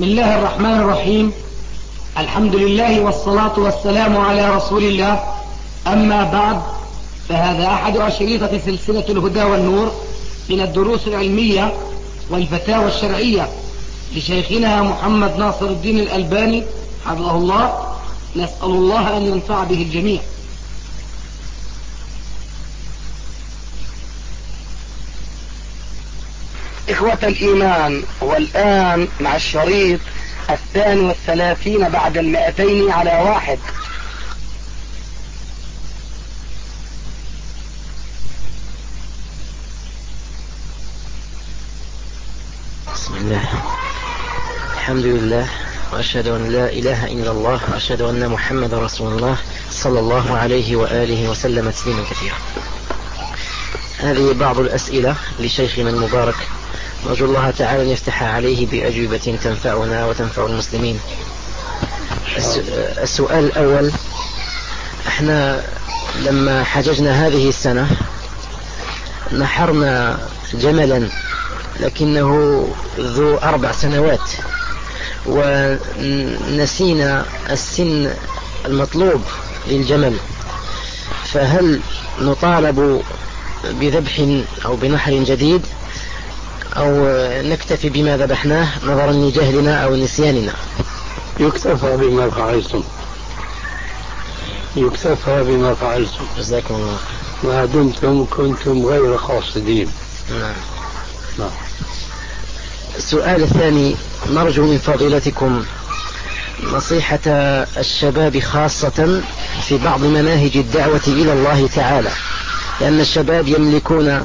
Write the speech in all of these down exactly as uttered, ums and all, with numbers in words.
بسم الله الرحمن الرحيم. الحمد لله والصلاة والسلام على رسول الله. أما بعد، فهذا أحد أشريطة سلسلة الهدى والنور من الدروس العلمية والفتاوى الشرعية لشيخنا محمد ناصر الدين الألباني حفظه الله. نسأل الله أن ينفع به الجميع. إخوة الإيمان، والآن مع الشريط الثاني والثلاثين بعد المائتين على واحد. بسم الله، الحمد لله، وأشهد أن لا إله إلا الله، وأشهد أن محمد رسول الله صلى الله عليه وآله وسلم تسليما كثيرا. هذه بعض الأسئلة لشيخنا المبارك، نرجو الله تعالى أن يفتح عليه بأجوبة تنفعنا وتنفع المسلمين. السؤال الأول: احنا لما حججنا هذه السنة نحرنا جملا لكنه ذو أربع سنوات، ونسينا السن المطلوب للجمل، فهل نطالب بذبح أو بنحر جديد أو نكتفي بما ذبحناه نظرا لجهلنا أو نسياننا؟ يكتفى بما فعلتم، يكتفى بما فعلتم. جزاكم الله. ما دمتم كنتم غير قاصدين. نعم. نعم. السؤال الثاني: نرجو من فضيلتكم نصيحة الشباب خاصة في بعض مناهج الدعوة إلى الله تعالى، لأن الشباب يملكون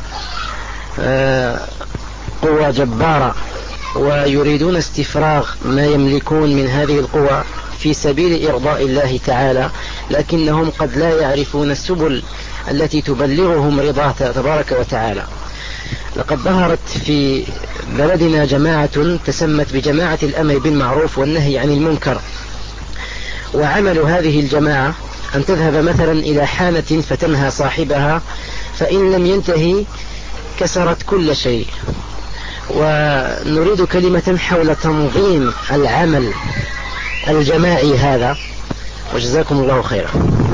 قوة جبارة ويريدون استفراغ ما يملكون من هذه القوة في سبيل إرضاء الله تعالى، لكنهم قد لا يعرفون السبل التي تبلغهم رضاه تبارك وتعالى. لقد ظهرت في بلدنا جماعة تسمت بجماعة الأمر بالمعروف والنهي عن المنكر، وعمل هذه الجماعة أن تذهب مثلا إلى حانة فتنهى صاحبها، فإن لم ينتهي كسرت كل شيء. ونريد كلمة حول تنظيم العمل الجماعي هذا، وجزاكم الله خيرا.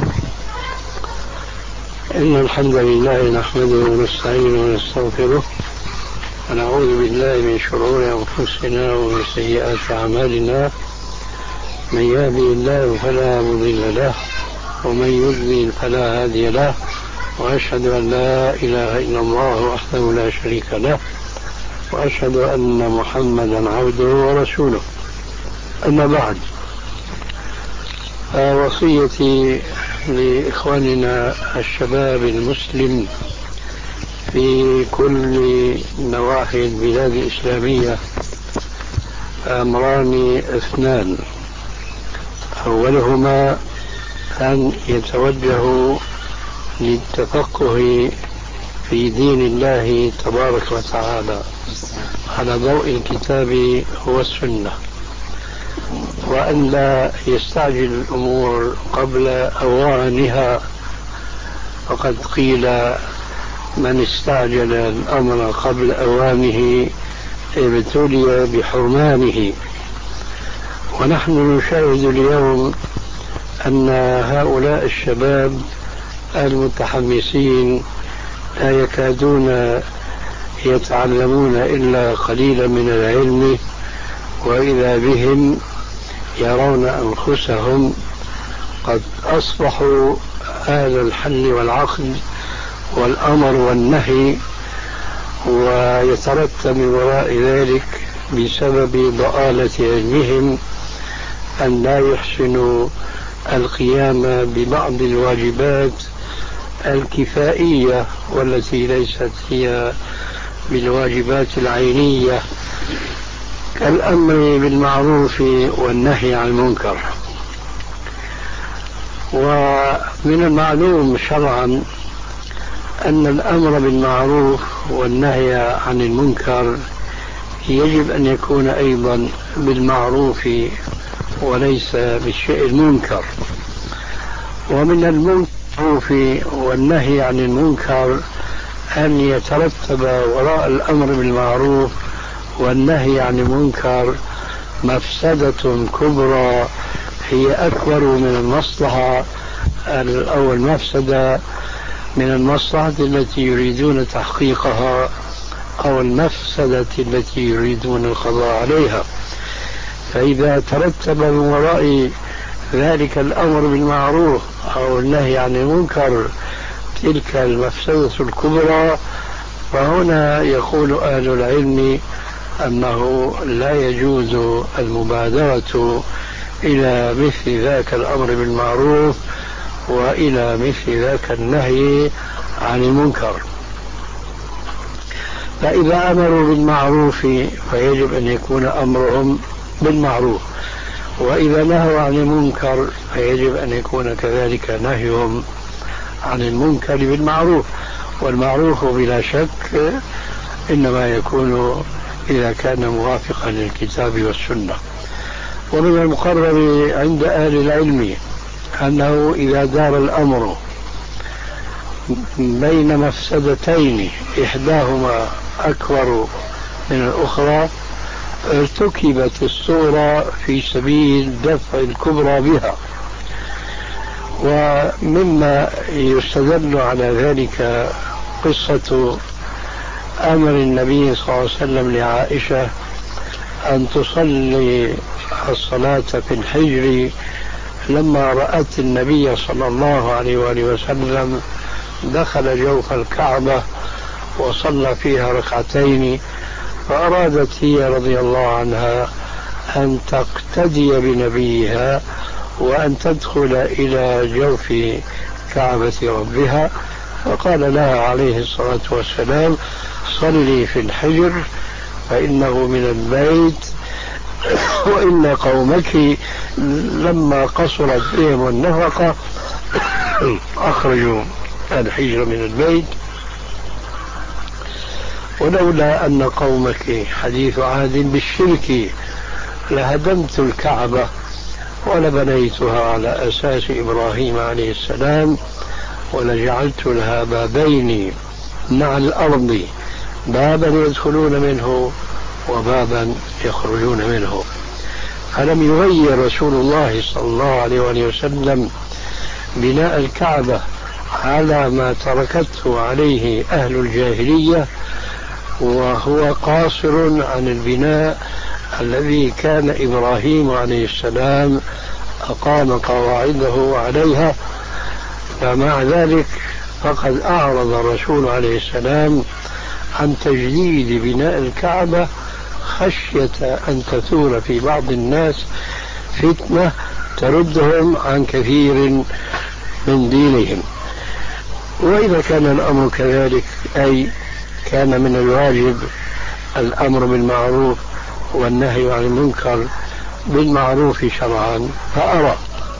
إن الحمد لله نحمده ونستعينه ونستغفره، ونعوذ بالله من شرور أنفسنا ومن سيئات أعمالنا. من يهدي الله فلا مضل له، ومن يضلل فلا هادي له، وأشهد أن لا إله إلا الله وحده لا شريك له، وأشهد أن محمدا عبده ورسوله. أما بعد، وصيتي لإخواننا الشباب المسلم في كل نواحي البلاد الإسلامية أمران اثنان: أولهما أن يتوجهوا للتفقه في دين الله تبارك وتعالى على ضوء الكتاب والسنة، وأن لا يستعجل الأمور قبل أوانها، فقد قيل: من استعجل الأمر قبل أوانه ابتلي بحرمانه. ونحن نشاهد اليوم أن هؤلاء الشباب المتحمسين لا يكادون يتعلمون إلا قليلا من العلم، وإذا بهم يرون أنفسهم قد أصبحوا أهل الحل والعقد والأمر والنهي، ويترتب من وراء ذلك بسبب ضآلة علمهم أن لا يحسنوا القيام ببعض الواجبات الكفائية، والتي ليست هي بالواجبات العينية، كالأمر بالمعروف والنهي عن المنكر. ومن المعلوم شرعا أن الأمر بالمعروف والنهي عن المنكر يجب أن يكون أيضا بالمعروف وليس بالشيء المنكر. ومن المعروف والنهي عن المنكر أن يترتب وراء الأمر بالمعروف والنهي عن المنكر مفسدة كبرى هي أكبر من المصلحة أو المفسدة من المصلحة التي يريدون تحقيقها أو المفسدة التي يريدون القضاء عليها. فإذا ترتب من وراء ذلك الأمر بالمعروف أو النهي عن المنكر تلك المفسدة الكبرى، فهنا يقول أهل العلم أنه لا يجوز المبادرة إلى مثل ذاك الأمر بالمعروف وإلى مثل ذاك النهي عن المنكر. فإذا أمروا بالمعروف فيجب أن يكون أمرهم بالمعروف، وإذا نهوا عن المنكر فيجب أن يكون كذلك نهيهم عن المنكر بالمعروف. والمعروف بلا شك إنما يكون إذا كان موافقا للكتاب والسنة. ومن المقرر عند أهل العلم أنه إذا دار الأمر بين مفسدتين إحداهما أكبر من الأخرى ارتكبت الصورة في سبيل دفع الكبرى بها. ومما يستدل على ذلك قصة أمر النبي صلى الله عليه وسلم لعائشة أن تصلي الصلاة في الحجر لما رأت النبي صلى الله عليه وآله وسلم دخل جوف الكعبة وصلى فيها ركعتين، فأرادت هي رضي الله عنها أن تقتدي بنبيها وأن تدخل إلى جوف كعبة ربها، فقال لها عليه الصلاة والسلام: صلي في الحجر فإنه من البيت، وإن قومك لما قصرت بهم النفقة أخرجوا الحجر من البيت، ولولا أن قومك حديث عهد بالشرك لهدمت الكعبة ولبنيتها على أساس إبراهيم عليه السلام ولجعلت لها بابين مع الأرض، بابا يدخلون منه وبابا يخرجون منه. فلم يغير رسول الله صلى الله عليه وسلم بناء الكعبة على ما تركته عليه أهل الجاهلية، وهو قاصر عن البناء الذي كان إبراهيم عليه السلام أقام قواعده عليها. فمع ذلك فقد أعرض الرسول عليه السلام عن تجديد بناء الكعبة خشية أن تثور في بعض الناس فتنة تردهم عن كثير من دينهم. وإذا كان الأمر كذلك، أي كان من الواجب الأمر بالمعروف والنهي عن المنكر بالمعروف شرعا، فأرى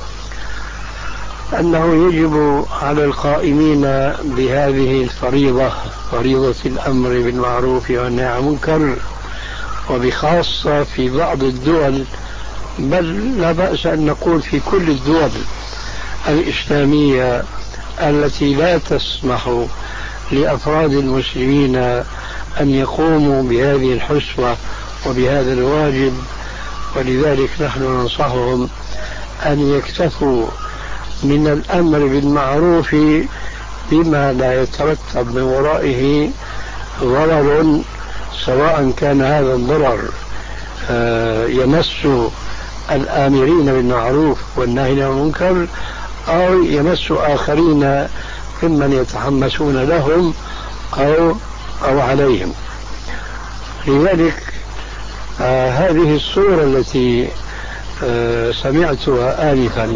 أنه يجب على القائمين بهذه الفريضة، فريضة الأمر بالمعروف والنهي عن المنكر، وبخاصة في بعض الدول، بل لا بأس أن نقول في كل الدول الإسلامية التي لا تسمح لأفراد المسلمين أن يقوموا بهذه الحسوة وبهذا الواجب. ولذلك نحن ننصحهم أن يكتفوا من الأمر بالمعروف بما لا يترتب من ورائه ضرر، سواء كان هذا الضرر يمس الآمرين بالمعروف والناهين عن المنكر أو يمس آخرين ممن يتحمسون لهم أو أو عليهم. لذلك آه هذه الصورة التي آه سمعتها آنفا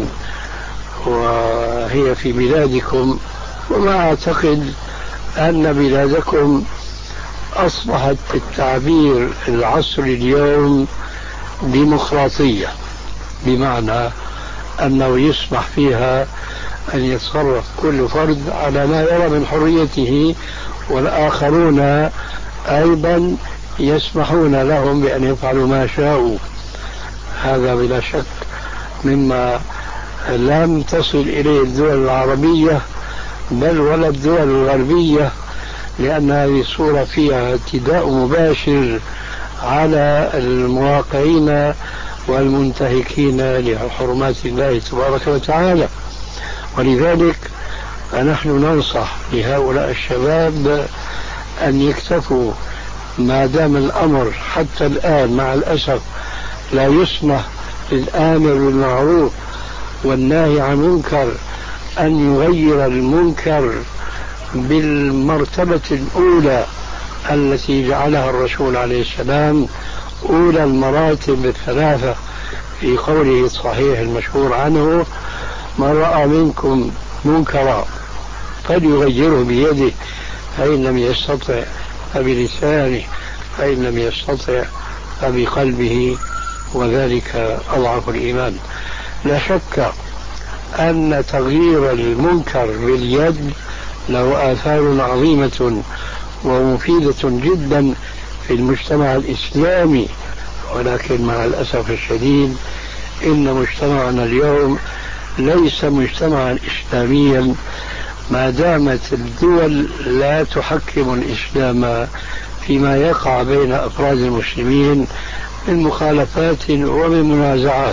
وهي في بلادكم، وما أعتقد أن بلادكم أصبحت التعبير العصري اليوم ديمقراطية، بمعنى أنه يسمح فيها أن يتصرف كل فرد على ما يرى من حريته، والآخرون أيضا يسمحون لهم بأن يفعلوا ما شاءوا. هذا بلا شك مما لم تصل إليه الدول العربية بل ولا الدول الغربية، لأن هذه الصورة فيها اعتداء مباشر على المواقعين والمنتهكين لحرمات الله تبارك وتعالى. ولذلك فنحن ننصح لهؤلاء الشباب أن يكتفوا ما دام الأمر حتى الآن مع الأسف لا يسمح للآمر بالمعروف والناهي عن المنكر أن يغير المنكر بالمرتبة الأولى التي جعلها الرسول عليه السلام أولى المراتب الثلاثة في قوله الصحيح المشهور عنه: من رأى منكم منكرا فليغيره بيده، فإن لم يستطع فبلسانه، فإن لم يستطع فبقلبه، وذلك أضعف الإيمان. لا شك أن تغيير المنكر باليد له آثار عظيمة ومفيدة جدا في المجتمع الإسلامي، ولكن مع الأسف الشديد إن مجتمعنا اليوم ليس مجتمعا إسلاميا ما دامت الدول لا تحكم الإسلام فيما يقع بين أفراد المسلمين من مخالفات ومن منازعات.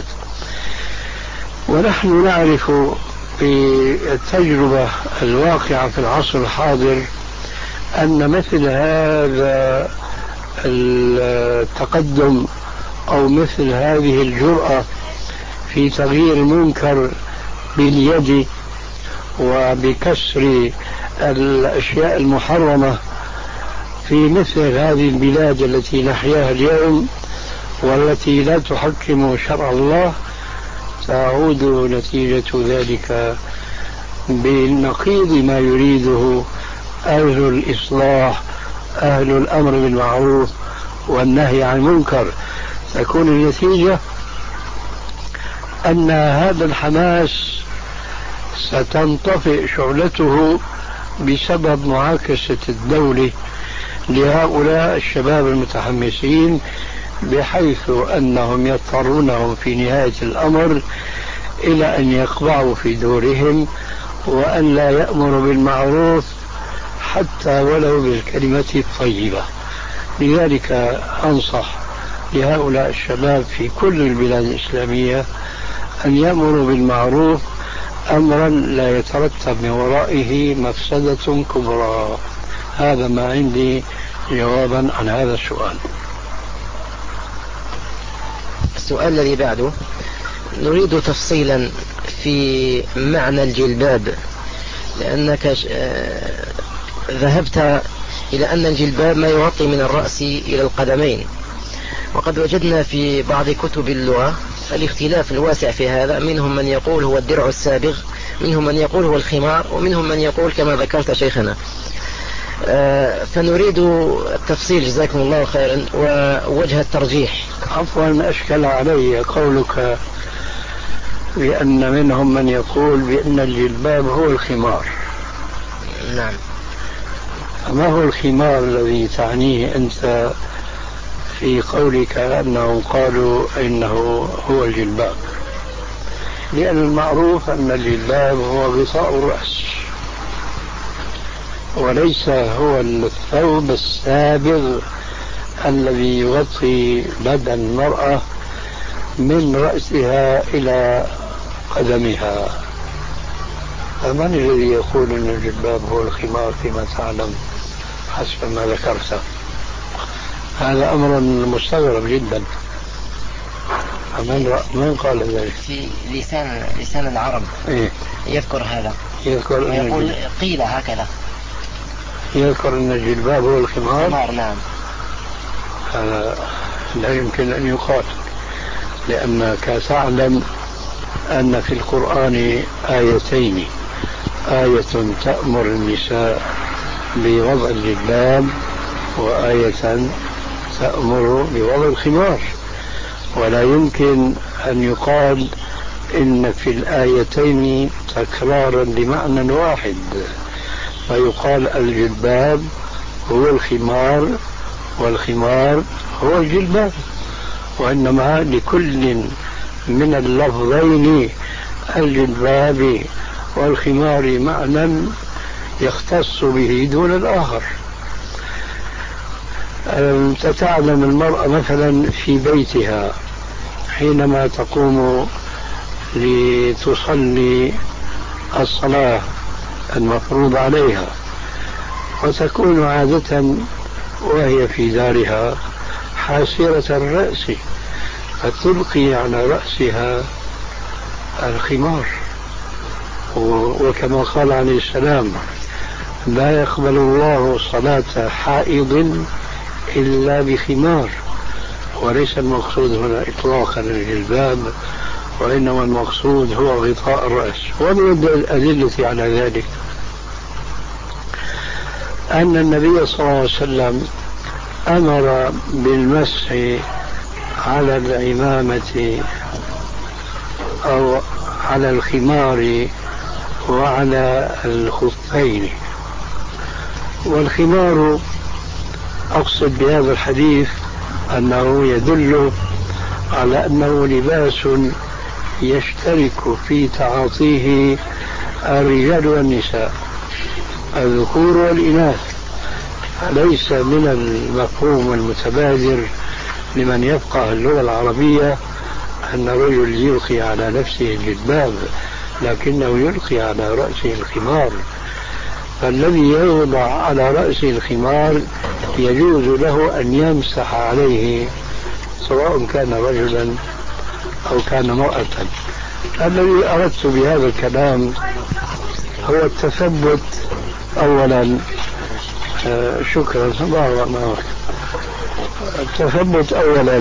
ونحن نعرف بالتجربة الواقعة في العصر الحاضر أن مثل هذا التقدم أو مثل هذه الجرأة في تغيير المنكر باليد وبكسر الأشياء المحرمة في مثل هذه البلاد التي نحياها اليوم والتي لا تحكم شرع الله، تعود نتيجة ذلك بنقيض ما يريده أهل الإصلاح، أهل الأمر بالمعروف والنهي عن المنكر. تكون النتيجة أن هذا الحماس ستنطفئ شعلته بسبب معاكسة الدولة لهؤلاء الشباب المتحمسين، بحيث أنهم يضطرونهم في نهاية الأمر إلى أن يقبعوا في دورهم وأن لا يأمروا بالمعروف حتى ولو بالكلمة الطيبة. لذلك أنصح لهؤلاء الشباب في كل البلاد الإسلامية أن يأمروا بالمعروف أمرا لا يترتب من ورائه مفسدة كبرى. هذا ما عندي جوابا عن هذا السؤال. السؤال الذي بعده نريد تفصيلا في معنى الجلباب، لأنك ذهبت إلى أن الجلباب ما يغطي من الرأس إلى القدمين، وقد وجدنا في بعض كتب اللغة الاختلاف الواسع في هذا، منهم من يقول هو الدرع السابغ، منهم من يقول هو الخمار، ومنهم من يقول كما ذكرت شيخنا. فنريد التفصيل جزاكم الله خيرا ووجه الترجيح. عفوا، أشكل علي قولك بأن منهم من يقول بأن الجلباب هو الخمار. نعم. فما هو الخمار الذي تعنيه أنت في قولك أنهم قالوا إنه هو الجلباب؟ لأن المعروف أن الجلباب هو غطاء الرأس وليس هو الثوب السابغ الذي يغطي بدن المرأة من رأسها إلى قدمها. فمن الذي يقول أن الجلباب هو الخمار فيما تعلم حسب ما ذكرت؟ هذا أمر مستغرب جدا. من, من قال ذلك؟ في لسان لسان العرب إيه؟ يذكر هذا، يذكر يقول قيل هكذا، يذكر أن الجلباب هو الخمار. الخمار نعم. هذا لا يمكن أن يقال، لأنك تعلم أن في القرآن آيتين: آية تأمر النساء بوضع الجلباب، وآية تأمر بوضع الخمار. ولا يمكن أن يقال إن في الآيتين تكرارا لمعنى واحد، فيقال الجلباب هو الخمار والخمار هو الجلباب، وإنما لكل من اللفظين الجلباب والخمار معنى يختص به دون الآخر. أنت تعلم المرأة مثلا في بيتها حينما تقوم لتصلي الصلاة المفروض عليها، وتكون عادة وهي في دارها حاسرة الرأس، فتلقي على رأسها الخمار. وكما قال عليه السلام: لا يقبل الله صلاة حائض إلا بخمار. وليس المقصود هنا إطلاقا الجلباب، وإنما المقصود هو غطاء الرأس. ومن الأدلة على ذلك أن النبي صلى الله عليه وسلم أمر بالمسح على العمامة أو على الخمار وعلى الخفين. والخمار أقصد بهذا الحديث أنه يدل على أنه لباس يشترك في تعاطيه الرجال والنساء، الذكور والإناث. ليس من المفهوم المتبادر لمن يفقه اللغة العربية أن الرجل يلقي على نفسه الجلباب، لكنه يلقي على رأسه الخمار. فالذي يوضع على رأسه الخمار يجوز له أن يمسح عليه سواء كان رجلا أو كان امرأة. الذي أردت بهذا الكلام هو التثبت أولا. آه شكرا الله. التثبت أولا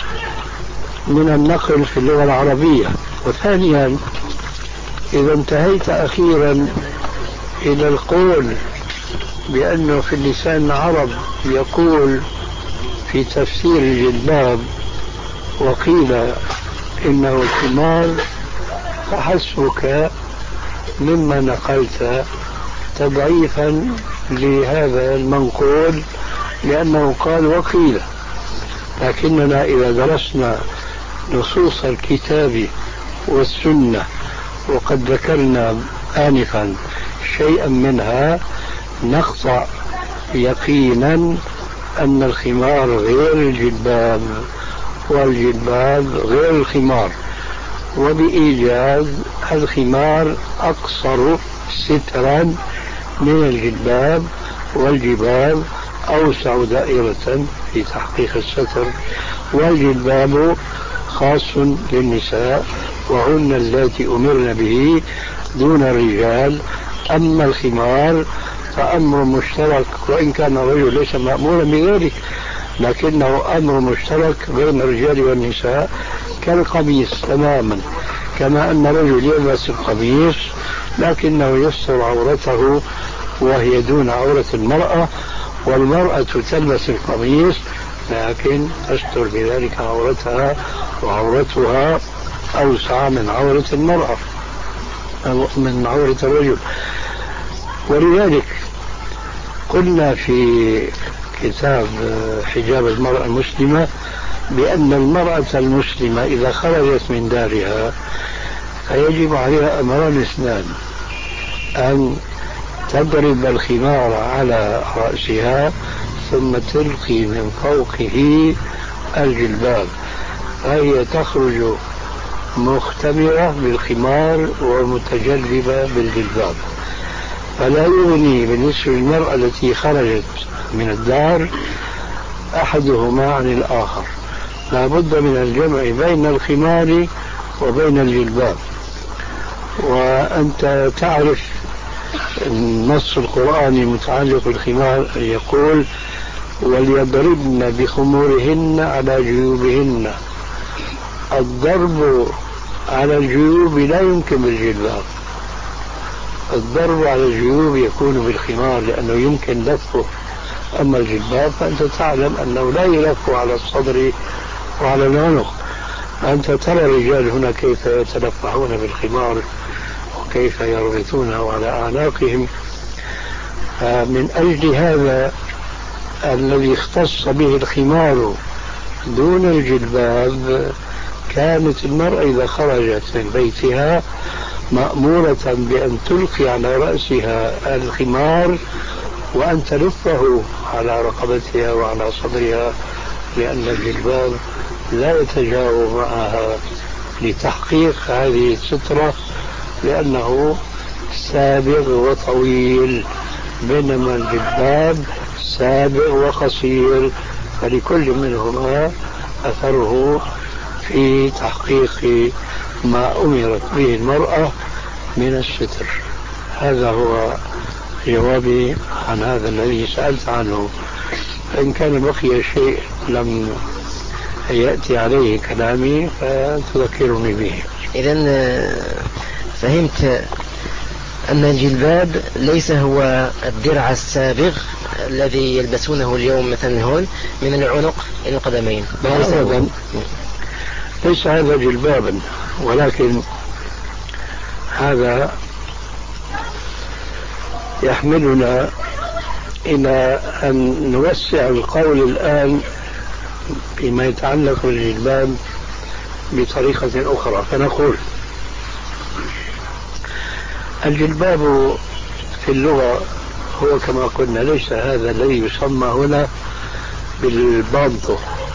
من النقل في اللغة العربية، وثانيا إذا انتهيت أخيرا إلى القول بأنه في اللسان العرب يقول في تفسير الجلباب وقيل إنه الخمار، فحسبك مما نقلت تضعيفا لهذا المنقول، لأنه قال وقيل. لكننا إذا درسنا نصوص الكتاب والسنة وقد ذكرنا آنفا شيئا منها نقطع يقينا أن الخمار غير الجلباب والجلباب غير الخمار، وبإيجاز الخمار أقصر سترا من الجلباب، والجلباب أوسع دائرة في تحقيق الستر، والجلباب خاص للنساء وهن اللاتي أمرن به دون الرجال. أما الخمار فأمر مشترك، وإن كان الرجل ليس مأمورا بذلك لكنه أمر مشترك بين الرجال والنساء كالقميص تماما، كما أن الرجل يلبس القميص لكنه يستر عورته وهي دون عورة المرأة، والمرأة تلبس القميص لكن تستر بذلك عورتها، وعورتها أوسع من عورة المرأة أو من عورة الرجل. ولذلك قلنا في كتاب حجاب المرأة المسلمة بأن المرأة المسلمة إذا خرجت من دارها فيجب عليها أمران اثنان: أن تضرب الخمار على رأسها ثم تلقي من فوقه الجلباب، فهي تخرج مختمرة بالخمار ومتجلبة بالجلباب. فلا يغني بالنسبة للمرأة التي خرجت من الدار أحدهما عن الآخر، لا بد من الجمع بين الخمار وبين الجلباب. وأنت تعرف النص القرآني المتعلق بالخمار يقول: وليضربن بخمورهن على جيوبهن. الضرب على الجيوب لا يمكن بالجلباب، الضرب على الجيوب يكون بالخمار لأنه يمكن لفه. أما الجلباب فأنت تعلم أنه لا يلف على الصدر وعلى العنق. أنت ترى الرجال هنا كيف يتلفحون بالخمار وكيف يربطونه على أعناقهم. من أجل هذا الذي اختص به الخمار دون الجلباب كانت المرأة إذا خرجت من بيتها مأمورة بأن تلقي على رأسها الخمار وأن تلفه على رقبتها وعلى صدرها، لأن الجلباب لا يتجاوب معها لتحقيق هذه السترة، لأنه سابغ وطويل، بينما الجلباب سابغ وقصير، فلكل منهما أثره في تحقيق ما أمرت به المرأة من الستر. هذا هو جوابي عن هذا الذي سألت عنه. فإن كان بقي شيء لم يأتي عليه كلامي فتذكرني به. إذن فهمت أن الجلباب ليس هو الدرع السابغ الذي يلبسونه اليوم مثلا هون من العنق إلى القدمين. أبدا، ليس هذا جلبابا، ولكن هذا يحملنا إلى أن نوسع القول الآن فيما يتعلق بالجلباب بطريقة أخرى. فنقول الجلباب في اللغة هو كما قلنا ليس هذا الذي يسمى هنا بالبانطو،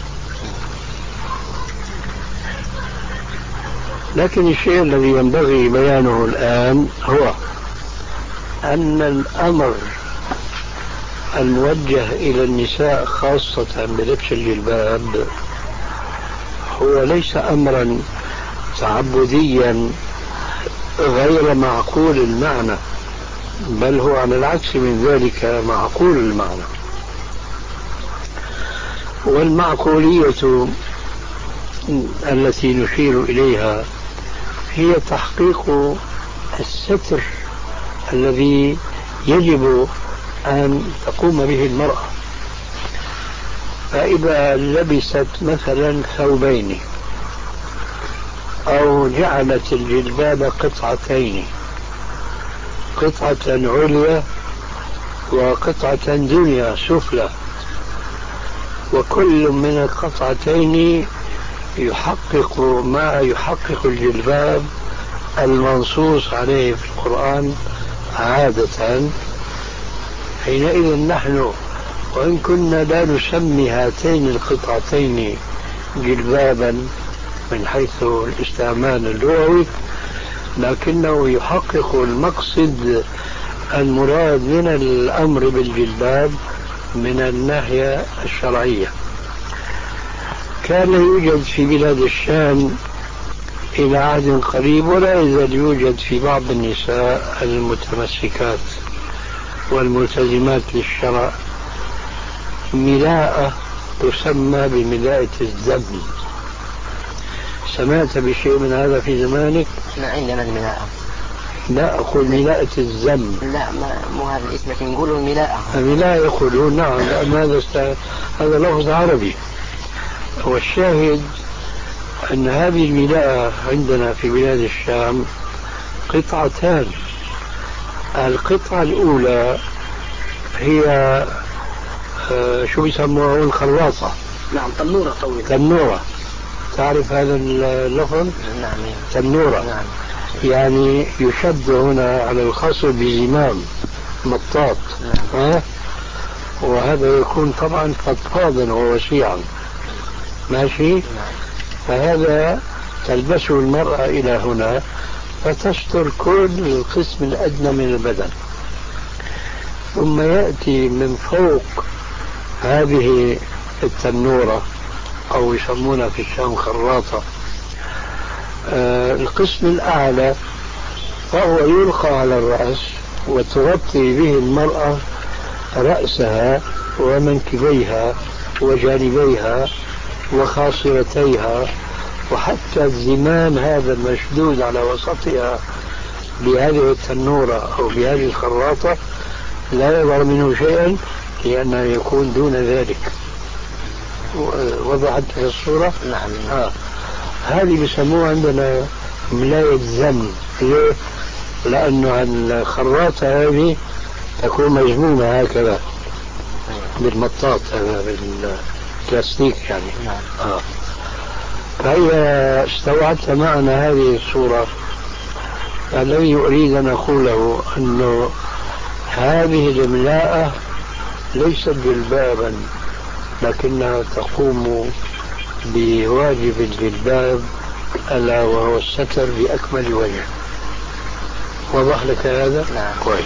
لكن الشيء الذي ينبغي بيانه الآن هو أن الأمر الموجه إلى النساء خاصة بلبس الجلباب هو ليس أمرا تعبديا غير معقول المعنى، بل هو على العكس من ذلك معقول المعنى. والمعقولية التي نشير إليها هي تحقيق الستر الذي يجب أن تقوم به المرأة. فإذا لبست مثلا ثوبين أو جعلت الجلباب قطعتين، قطعة عليا وقطعة دنيا سفلى، وكل من القطعتين يحقق ما يحقق الجلباب المنصوص عليه في القرآن عادة، حينئذ نحن وإن كنا لا نسمي هاتين القطعتين جلبابا من حيث الاستعمال اللغوي، لكنه يحقق المقصد المراد من الأمر بالجلباب من الناحية الشرعية. كان يوجد في بلاد الشام إلى عهد قريب، ولا يزال يوجد في بعض النساء المتمسكات والملتزمات للشرع ملاءة تسمى بملاءة الزم. سمعت بشيء من هذا في زمانك؟ ما عندنا الملاءة. لا أقول ملاءة الزم. لا ما مو هذا الاسم، لكن نقولوا الملاءة. الملاءة يقولون نعم، لأن هذا است... هذا لفظ عربي. والشاهد أن هذه الملاءة عندنا في بلاد الشام قطعتان. القطعة الأولى هي آه شو بيسموها الخراطة. نعم، تنورة طويلة. تنورة، تعرف هذا اللفظ؟ نعم. تنورة. نعم. يعني يشد هنا على الخصر بزمام مطاط. نعم. ها؟ وهذا يكون طبعا فضفاضا ووسيعا. ماشي. نعم. فهذا تلبسه المرأة إلى هنا فتستر كل القسم الأدنى من البدن، ثم يأتي من فوق هذه التنورة أو يسمونها في الشام خراطة آه القسم الأعلى، فهو يلقى على الرأس وتغطي به المرأة رأسها ومنكبيها وجانبيها وخاصرتيها، وحتى الزمام هذا المشدود على وسطها بهذه التنورة أو بهذه الخراطة لا يظهر منه شيئا، لأنه يكون دون ذلك. وضحت في الصورة؟ نعم. آه. هذه بسموها عندنا ملاية زم. ليه؟ لأنه الخراطة هذه تكون مجمومة هكذا بالمطاط، هذا بالبلاستيك يعني. نعم. آه. فإذا استوعبت معنى هذه الصورة، الذي أريد أن أقوله أنه هذه الملاءة ليست جلبابا، لكنها تقوم بواجب الجلباب ألا وهو الستر بأكمل وجه. وضح لك هذا؟ نعم. كويس.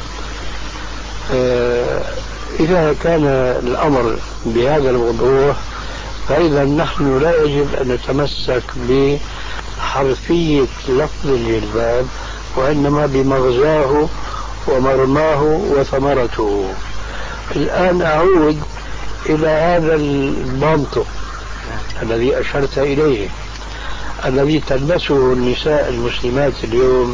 آه إذا كان الأمر بهذا الوضوح فإذا نحن لا يجب أن نتمسك بحرفية لفظ الجلباب وإنما بمغزاه ومرماه وثمرته. الآن أعود إلى هذا المنطق الذي أشرت إليه الذي تلبسه النساء المسلمات اليوم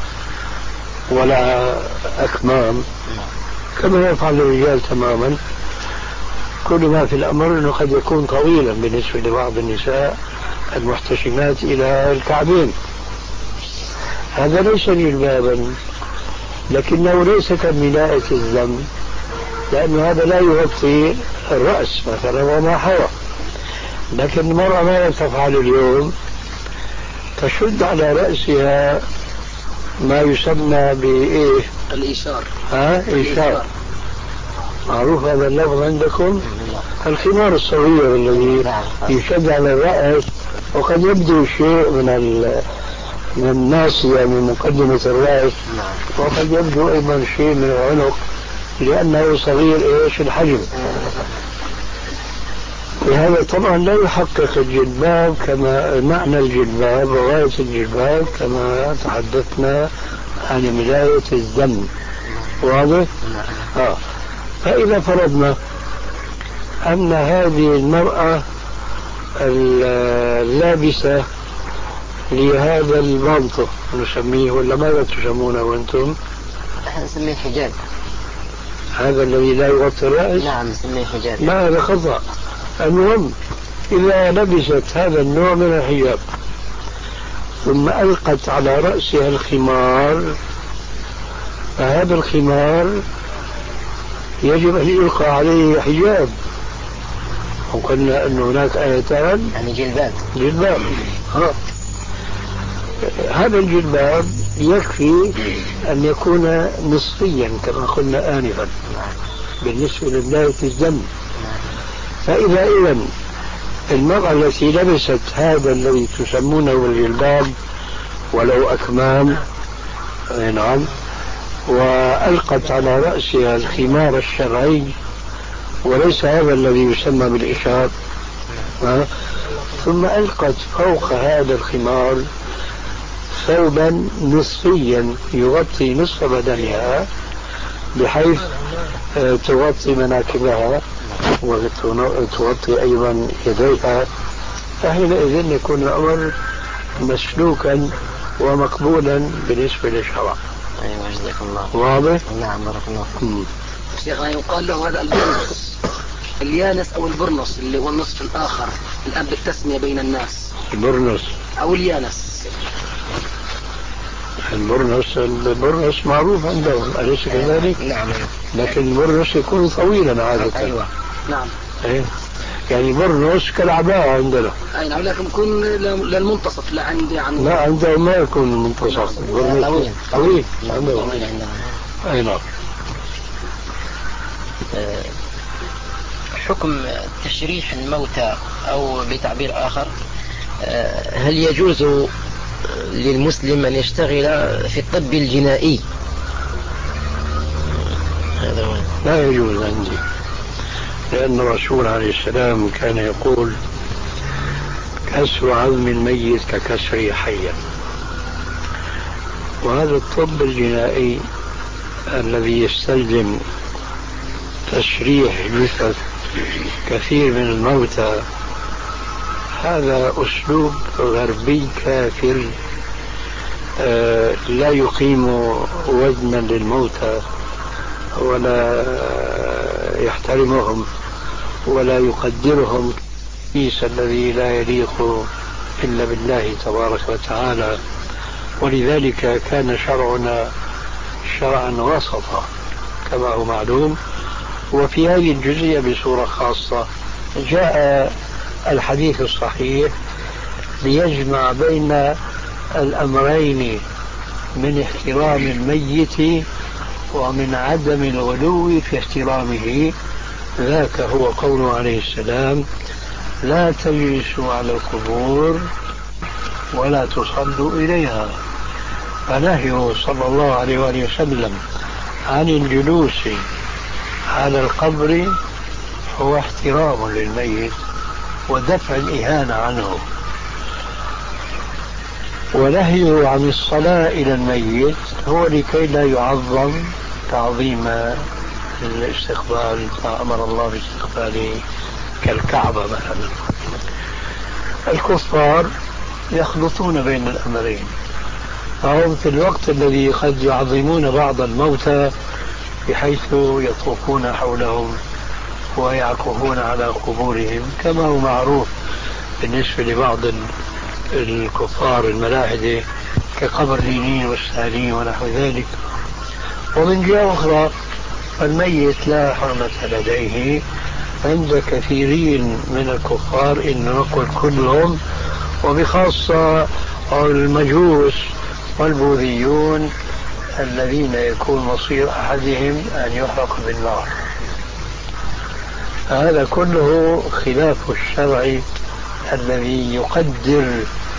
ولا أكمام كما يفعل الرجال تماما. كل ما في الأمر أنه قد يكون طويلا بالنسبة لبعض النساء المحتشمات إلى الكعبين. هذا ليس جلبابا لكنه ليس كملاءة الذنب لأن هذا لا يغطي الرأس مثلا وما حوى. لكن المرأة ماذا تفعل اليوم؟ تشد على رأسها ما يسمى بإيه؟ الإيشار. ها؟ إيشار. معروف هذا اللفظ عندكم؟ الخمار الصغير الذي يشد على الرأس وقد يبدو شيء من ال من الناصية من مقدمة الرأس وقد يبدو أيضا شيء من العنق لأنه صغير إيش الحجم. وهذا طبعا لا يحقق الجلباب كما معنى الجلباب وغاية الجلباب كما تحدثنا عن ملاية الذنب. واضح؟ آه. فإذا فرضنا أن هذه المرأة اللابسة لهذا المنطق نسميه ولا ماذا تسمونه أنتم؟ نحن نسميه حجاب. هذا الذي لا يغطي الرأس؟ نعم نسميه حجاب. لا هذا خطأ. المهم إذا لبست هذا النوع من الحجاب ثم ألقت على رأسها الخمار فهذا الخمار يجب أن يلقى عليه حجاب. وقلنا أن هناك آيتان يعني جلباب جلباب ها. هذا الجلباب يكفي أن يكون نصفيا كما قلنا آنفا بالنسبة لبداية الذنب. فإذا إذن المرأة التي لبست هذا الذي تسمونه الجلباب ولو أكمام نعم وألقت على رأسها الخمار الشرعي وليس هذا الذي يسمى بالإشار ثم ألقت فوق هذا الخمار ثوبا نصفيا يغطي نصف بدنها بحيث تغطي مناكبها وتغطي أيضا يديها فحينئذ يكون الأمر مسلوكا ومقبولا بالنسبة للشرع. أيوة جزاك الله. واضح؟ نعم بارك الله فيك. شيخنا يقال له هذا البرنس اليانس أو البرنس اللي هو النصف الآخر الآن بالتسمية بين الناس. البرنس أو اليانس. البرنس البرنس معروف عندهم أليس كذلك؟ نعم. لكن البرنس يكون طويلا عادة. أيوة نعم. إيه يعني برنس كالعباءة عندنا. أي نعم لكن يكون للمنتصف لا عندي عن. لا عندهم ما يكون المنتصف. طويل طويل عندهم. أي نعم. حكم تشريح الموتى أو بتعبير آخر هل يجوز للمسلم أن يشتغل في الطب الجنائي؟ هذا هو. لا يجوز عندي لأن الرسول عليه السلام كان يقول كسر عظم الميت ككسره حيا. وهذا الطب الجنائي الذي يستلزم تشريح جثث كثير من الموتى هذا أسلوب غربي كافر آه لا يقيم وزنا للموتى ولا يحترمهم ولا يقدرهم التقديس الذي لا يليق إلا بالله تبارك وتعالى. ولذلك كان شرعنا شرعا وسطا كما هو معلوم. وفي هذه الجزئية بصورة خاصة جاء الحديث الصحيح ليجمع بين الأمرين من احترام الميت ومن عدم الغلو في احترامه. ذاك هو قوله عليه السلام لا تجلسوا على القبور ولا تصلوا إليها. فنهيه صلى الله عليه وآله وسلم عن الجلوس على القبر هو احترام للميت ودفع الإهانة عنه، ونهيه عن الصلاة إلى الميت هو لكي لا يعظم تعظيم الاستقبال فأمر الله باستقباله كالكعبة مثلا. الكفار يخلطون بين الأمرين، فهم في الوقت الذي قد يعظمون بعض الموتى بحيث يطوفون حولهم ويعكفون على قبورهم كما هو معروف بالنسبة لبعض الكفار الملاحدة كقبر لينين والسالين ونحو ذلك. ومن جهة أخرى الميت لا حرمة لديه عند كثيرين من الكفار، إن نقول كلهم، وبخاصة المجوس والبوذيون الذين يكون مصير أحدهم أن يحرق بالنار. هذا كله خلاف الشرع الذي يقدر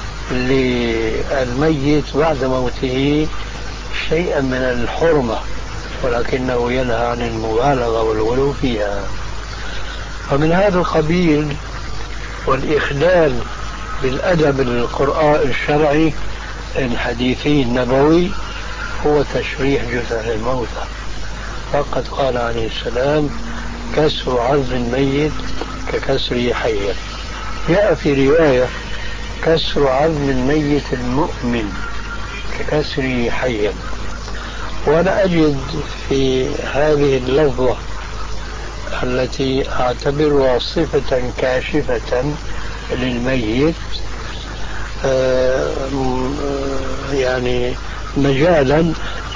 للميت بعد موته شيئا من الحرمة، ولكنه ينهى عن المبالغة والغلو فيها. فمن هذا القبيل والإخلال بالأدب القرآن الشرعي الحديثي النبوي هو تشريح جثث الموتى. فقد قال عليه السلام: كسر عظم الميت ككسره حيا. جاء في رواية: كسر عظم الميت المؤمن ككسره حيا. وأنا أجد في هذه اللفظة التي أعتبرها صفة كاشفة للميت يعني مجالا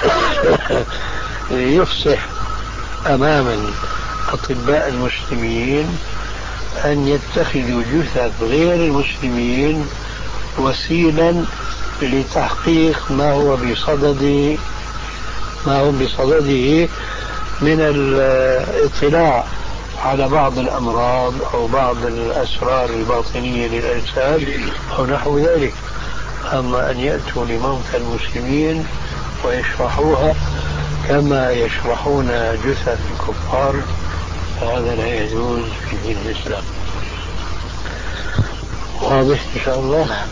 يفصح أمام أطباء المسلمين أن يتخذوا جثث غير المسلمين وسيلا لتحقيق ما هو بصدد ما هو بصدده من الاطلاع على بعض الأمراض أو بعض الأسرار الباطنية للأجساد أو نحو ذلك. أما أن يأتوا لموتى المسلمين ويشرحوها كما يشرحون جثث الكفار فهذا لا يجوز في دين الإسلام. واضح إن شاء الله؟ نعم.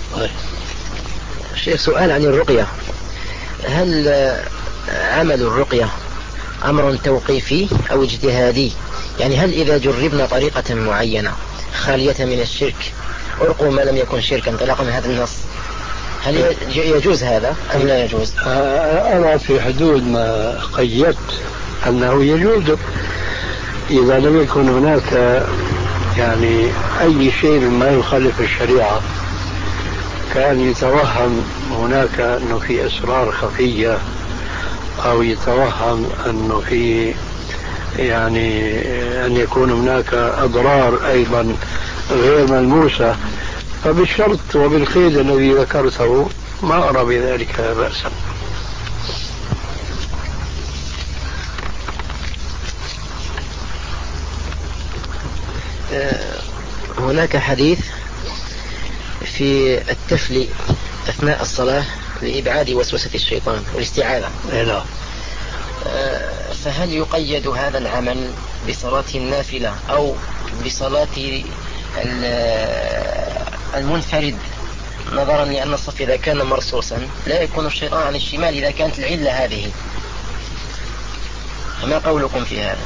شيخ، سؤال عن الرقية: هل عمل الرقية أمر توقيفي أو اجتهادي؟ يعني هل إذا جربنا طريقة معينة خالية من الشرك أرقوا ما لم يكن شركا انطلاقا من هذا النص، هل يجوز هذا أم لا يجوز؟ أنا في حدود ما قيدت أنه يجوز إذا لم يكن هناك يعني أي شيء ما يخالف الشريعة. كان يتوهم هناك أنه في أسرار خفية أو يتوهم أنه في يعني أن يكون هناك أضرار أيضا غير ملموسة، فبالشرط وبالقيد الذي ذكرته ما أرى بذلك بأسا. هناك حديث في التفل أثناء الصلاة لإبعاد وسوسة الشيطان والاستعاذة. لا. فهل يقيد هذا العمل بصلاة النافلة أو بصلاة المنفرد، نظرا لأن الصف إذا كان مرصوصا لا يكون الشيطان عن الشمال إذا كانت العلة هذه؟ ما قولكم في هذا؟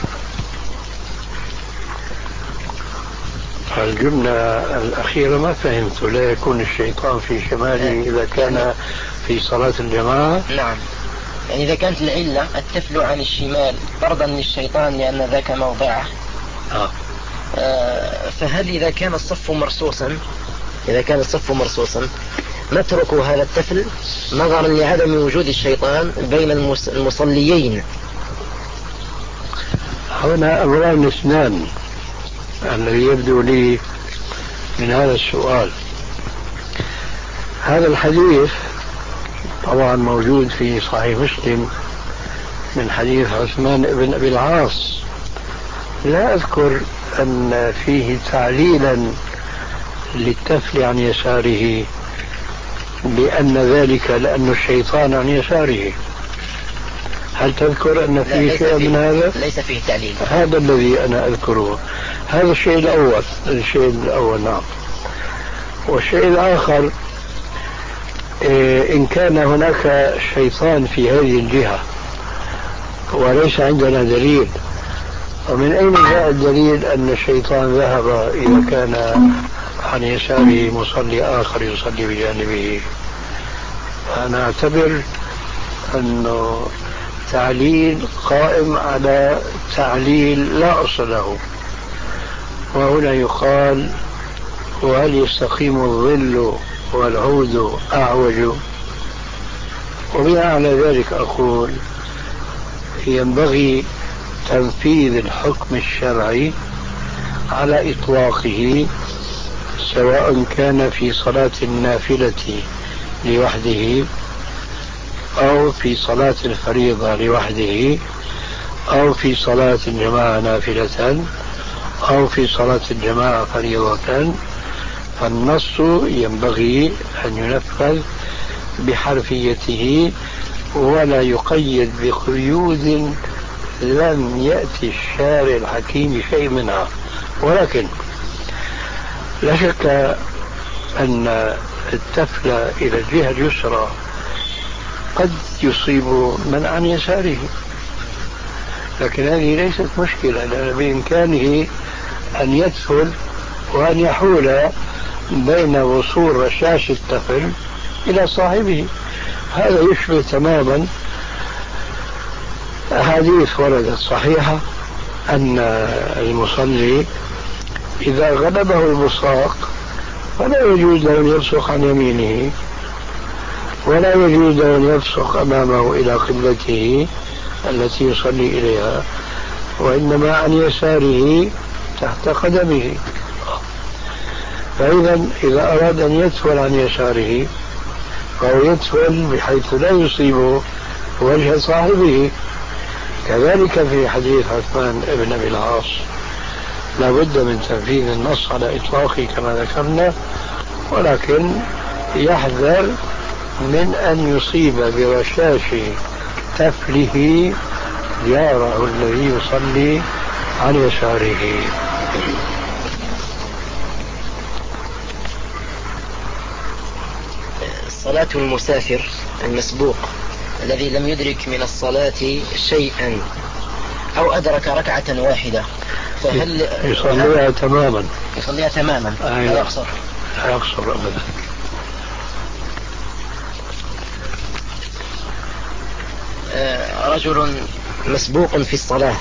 الجملة الأخيرة ما فهمت. لا يكون الشيطان في شماله إذا كان في صلاة الجماعة؟ نعم، يعني إذا كانت العلة التفل عن الشمال طردا للشيطان لأن ذاك موضعه. آه. آه فهل إذا كان الصف مرصوصا إذا كان الصف مرصوصا نترك هذا التفل نظرا لعدم وجود الشيطان بين المصليين؟ هنا أمران اثنان الذي يبدو لي من هذا السؤال. هذا الحديث طبعا موجود في صحيح مسلم من حديث عثمان بن أبي العاص. لا أذكر أن فيه تعليلا للتفل عن يساره بأن ذلك لأن الشيطان عن يساره. هل تذكر أن فيه شيء من هذا؟ ليس فيه تعليل. هذا الذي أنا أذكره، هذا الشيء الأول. الشيء الأول نعم. والشيء الآخر إن كان هناك شيطان في هذه الجهة وليس عندنا دليل، ومن أين جاء الدليل أن الشيطان ذهب إذا كان عن يساره مصلي آخر يصلي بجانبه؟ أنا أعتبر أنه تعليل قائم على تعليل لا أصل له. وهنا يقال: وهل يستقيم الظل والعود أعوج؟ وبناء على ذلك أقول ينبغي تنفيذ الحكم الشرعي على إطلاقه، سواء كان في صلاة النافلة لوحده أو في صلاة الفريضة لوحده أو في صلاة الجماعة نافلة أو في صلاة الجماعة فريضة. فالنص ينبغي أن ينفذ بحرفيته ولا يقيد بقيود لم يأتي الشارع الحكيم شيء منها. ولكن لا شك أن التفل إلى الجهة اليسرى قد يصيب من عن يساره، لكن هذه ليست مشكلة، لأن بإمكانه أن يدخل وأن يحول بين وصول رشاش التفل إلى صاحبه. هذا يشبه تماما أحاديث وردت صحيحة أن المصلي إذا غلبه البصاق فلا يجوز له أن يبصق عن يمينه ولا يجوز له أن يبصق أمامه إلى قبلته التي يصلي إليها، وإنما عن يساره تحت قدمه. فإذا إذا أراد أن يدخل عن يساره فهو يدخل بحيث لا يصيب وجه صاحبه. كذلك في حديث عثمان بن أبي العاص لا بد من تنفيذ النص على إطلاقه كما ذكرنا، ولكن يحذر من أن يصيب برشاش تفله جاره الذي يصلي عن يساره. صلاة المسافر المسبوق الذي لم يدرك من الصلاة شيئا أو أدرك ركعة واحدة فهل يصليها تماما؟ يصليها تماما لا يقصر؟ لا يقصر أبدا. رجل مسبوق في الصلاة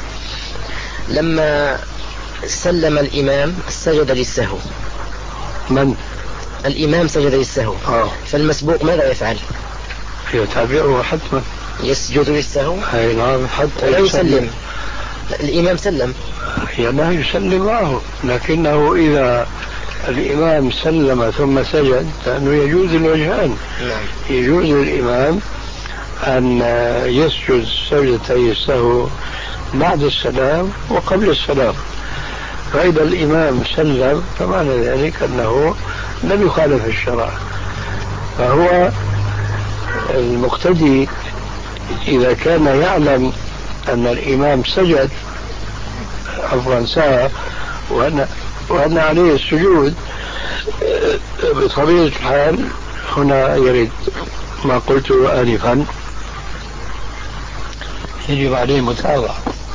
لما سلم الإمام سجد للسهو. من؟ الإمام سجد للسهو. آه. فالمسبوق ماذا يفعل؟ يتابعه حتما، يسجد للسهو. أي نعم، حتى ولا يسلم. الإمام سلم لا يسلم معه، لكنه إذا الإمام سلم ثم سجد لأنه يجوز الوجهان. نعم. يجوز للإمام أن يسجد سجدتي السهو بعد السلام وقبل السلام، فإذا الإمام سلم فمعنى ذلك أنه لم يخالف الشرع. فهو المقتدي إذا كان يعلم أن الإمام سجد عفوا سهى وأن, وأن عليه السجود بطبيعة الحال هنا يريد ما قلته آنفا، يجب عليه متابعة.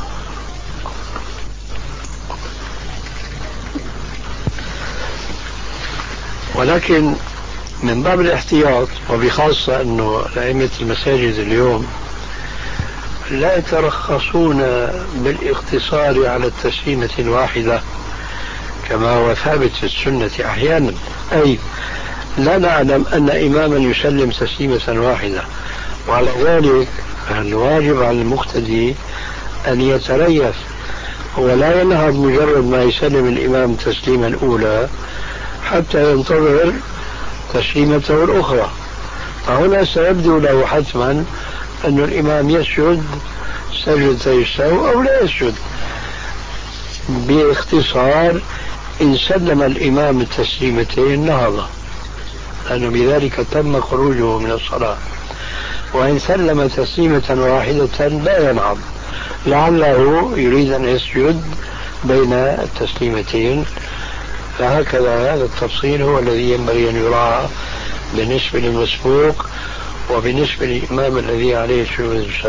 ولكن من باب الاحتياط، وبخاصة أنه أئمة المساجد اليوم لا يترخصون بالاقتصار على التسليمة الواحدة كما هو ثابت في السنة أحيانا، أي لا نعلم أن إماما يسلم تسليمة واحدة، وعلى ذلك الواجب على المقتدي أن يتريث ولا ينهض مجرد ما يسلم الإمام تسليما الأولى حتى ينتظر تسليمته الأخرى. فهنا سيبدو له حتما أن الإمام يسجد سجدتي السهو أو لا يسجد. باختصار إن سلم الإمام التسليمتين نهض، لأنه بذلك تم خروجه من الصلاة، وإن سلم تسليمة واحدة لا ينهض، لعله يريد أن يسجد بين التسليمتين. فهكذا هذا التفصيل هو الذي ينبغي أن يراعى بالنسبة للمسبوق وبالنسبة للإمام الذي عليه سجود السهو.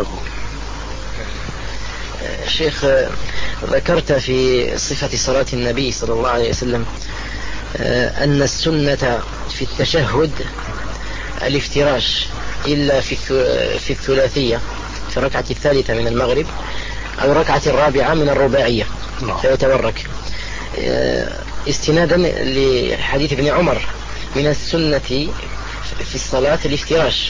شيخ، ذكرت في صفة صلاة النبي صلى الله عليه وسلم أن السنة في التشهد الافتراش إلا في الثلاثية في الركعة الثالثة من المغرب أو الركعة الرابعة من الرباعية فيتورك، استنادا لحديث ابن عمر من السنة في الصلاة الافتراش.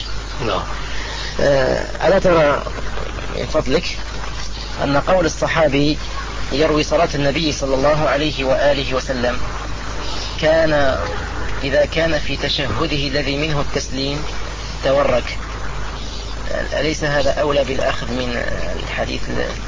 ألا ترى من فضلك أن قول الصحابي يروي صلاة النبي صلى الله عليه وآله وسلم كان إذا كان في تشهده الذي منه التسليم تورك، أليس هذا أولى بالأخذ من الحديث؟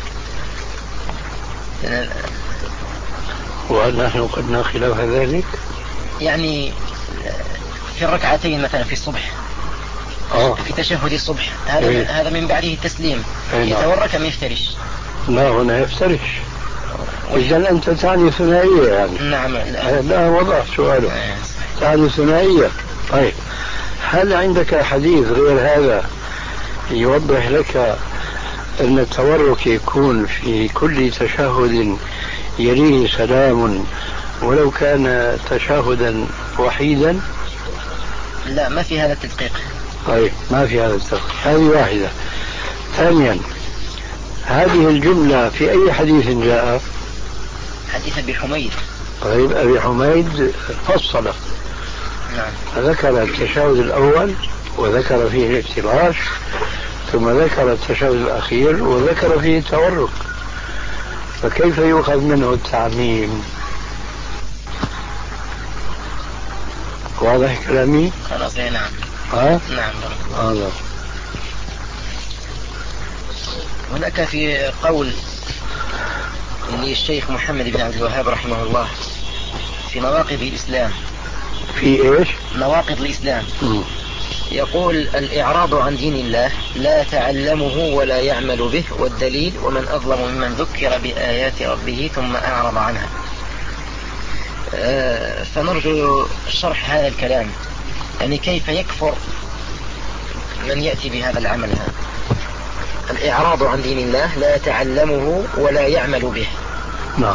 وهل نحن قد خلاف ذلك؟ يعني في الركعتين مثلا في الصبح آه. في تشهد الصبح هذا إيه؟ هذا من بعده التسليم إيه؟ يتورك أم يفترش؟ لا، هنا يفترش. إذا أنت تعني ثنائية يعني. نعم. لا, لا وضع سؤاله. تعني ثنائية. طيب، هل عندك حديث غير هذا يوضح لك أن التورك يكون في كل تشهد يليه سلام ولو كان تشهدا وحيدا؟ لا، ما في هذا التدقيق. طيب، ما في هذا التدقيق. هذه واحدة. ثانيا، هذه الجملة في أي حديث جاء؟ حديث أبي حميد. طيب، أبي حميد فصل. نعم. ذكر التشهد الأول وذكر فيه الافتراش، ثم ذكر التشهد الأخير وذكر فيه التورك، فكيف يؤخذ منه التعميم؟ واضح كلامي؟ خلاص. نعم. ها؟ نعم. هذا. هناك في قول للشيخ محمد بن عبد الوهاب رحمه الله في نواقض الإسلام. في إيش؟ نواقض الإسلام. م. يقول: الإعراض عن دين الله لا تعلمه ولا يعمل به، والدليل: ومن أظلم ممن ذكر بآيات ربه ثم أعرض عنها. آه فنرجو شرح هذا الكلام، يعني كيف يكفر من يأتي بهذا العمل هذا؟ الإعراض عن دين الله لا تعلمه ولا يعمل به. نعم.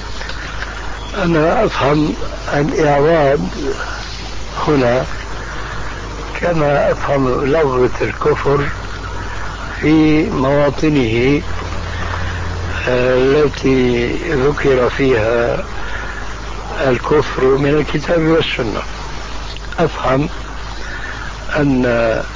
أنا أفهم الإعراض هنا كما أفهم لفظة الكفر في مواطنه التي ذكر فيها الكفر من الكتاب والسنة. أفهم أن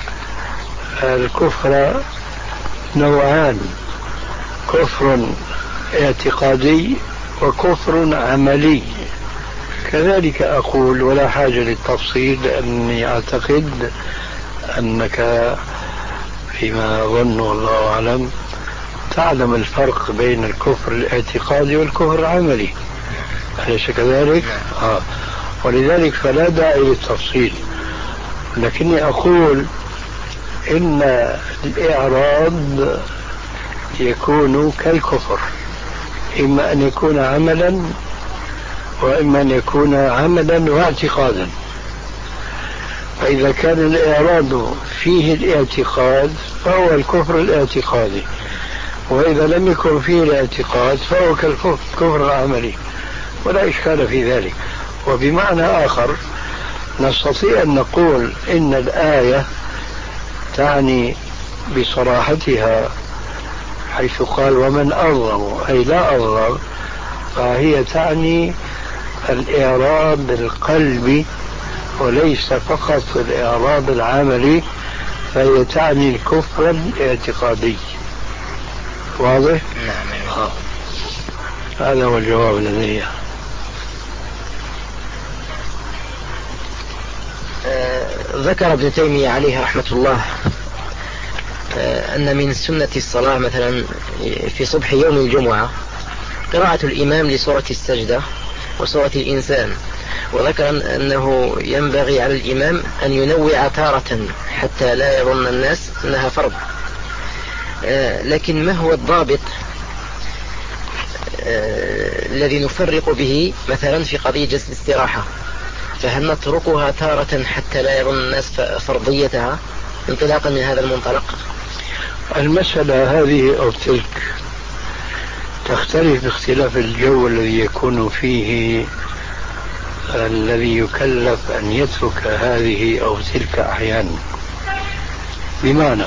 الكفر نوعان: كفر اعتقادي وكفر عملي. كذلك أقول، ولا حاجة للتفصيل، لأني أعتقد أنك فيما أظن والله أعلم تعلم الفرق بين الكفر الاعتقادي والكفر العملي، أليس كذلك؟ آه. ولذلك فلا داعي للتفصيل، لكني أقول إن الإعراض يكون كالكفر، إما أن يكون عملا وإما أن يكون عملا واعتقادا. فإذا كان الإعراض فيه الاعتقاد فهو الكفر الاعتقادي، وإذا لم يكن فيه الاعتقاد فهو كالكفر العملي، ولا إشكال في ذلك. وبمعنى آخر نستطيع أن نقول إن الآية تعني بصراحتها حيث قال ومن أظلم، أي لا أظلم، فهي تعني الإعراض القلبي وليس فقط الإعراض العملي، فهي تعني الكفر الاعتقادي. واضح؟ نعم. آه. هذا هو الجواب لدي. آه ذكر ابن تيمية عليه رحمة الله آه أن من سنة الصلاة مثلا في صبح يوم الجمعة قراءة الإمام لسورة السجدة وسورة الإنسان، وذكر أنه ينبغي على الإمام أن ينوع تارة حتى لا يظن الناس أنها فرض. لكن ما هو الضابط الذي نفرق به مثلا في قضية جلسة الاستراحة؟ فهل نتركها تارة حتى لا يظن الناس فرضيتها انطلاقا من هذا المنطلق؟ المسألة هذه أو تلك تختلف باختلاف الجو الذي يكون فيه الذي يكلف أن يترك هذه أو تلك أحيانا. بمعنى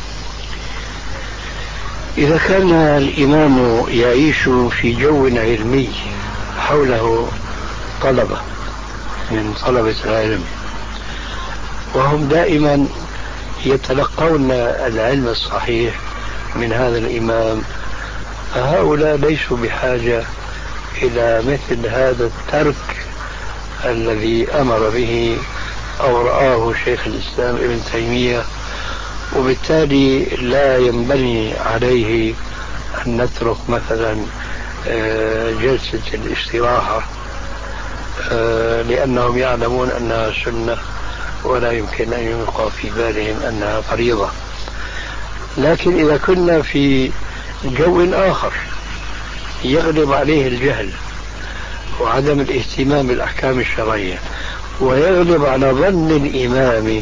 إذا كان الإمام يعيش في جو علمي حوله طلبة من طلبة العلم وهم دائما يتلقون العلم الصحيح من هذا الإمام، فهؤلاء ليسوا بحاجة إلى مثل هذا الترك الذي أمر به أو رآه شيخ الإسلام ابن تيمية، وبالتالي لا ينبني عليه أن نترك مثلا جلسة الاستراحة لأنهم يعلمون أنها سنة ولا يمكن أن يلقى في بالهم أنها فريضة. لكن إذا كنا في جو آخر يغلب عليه الجهل وعدم الاهتمام بالأحكام الشرعية ويغلب على ظن الإمام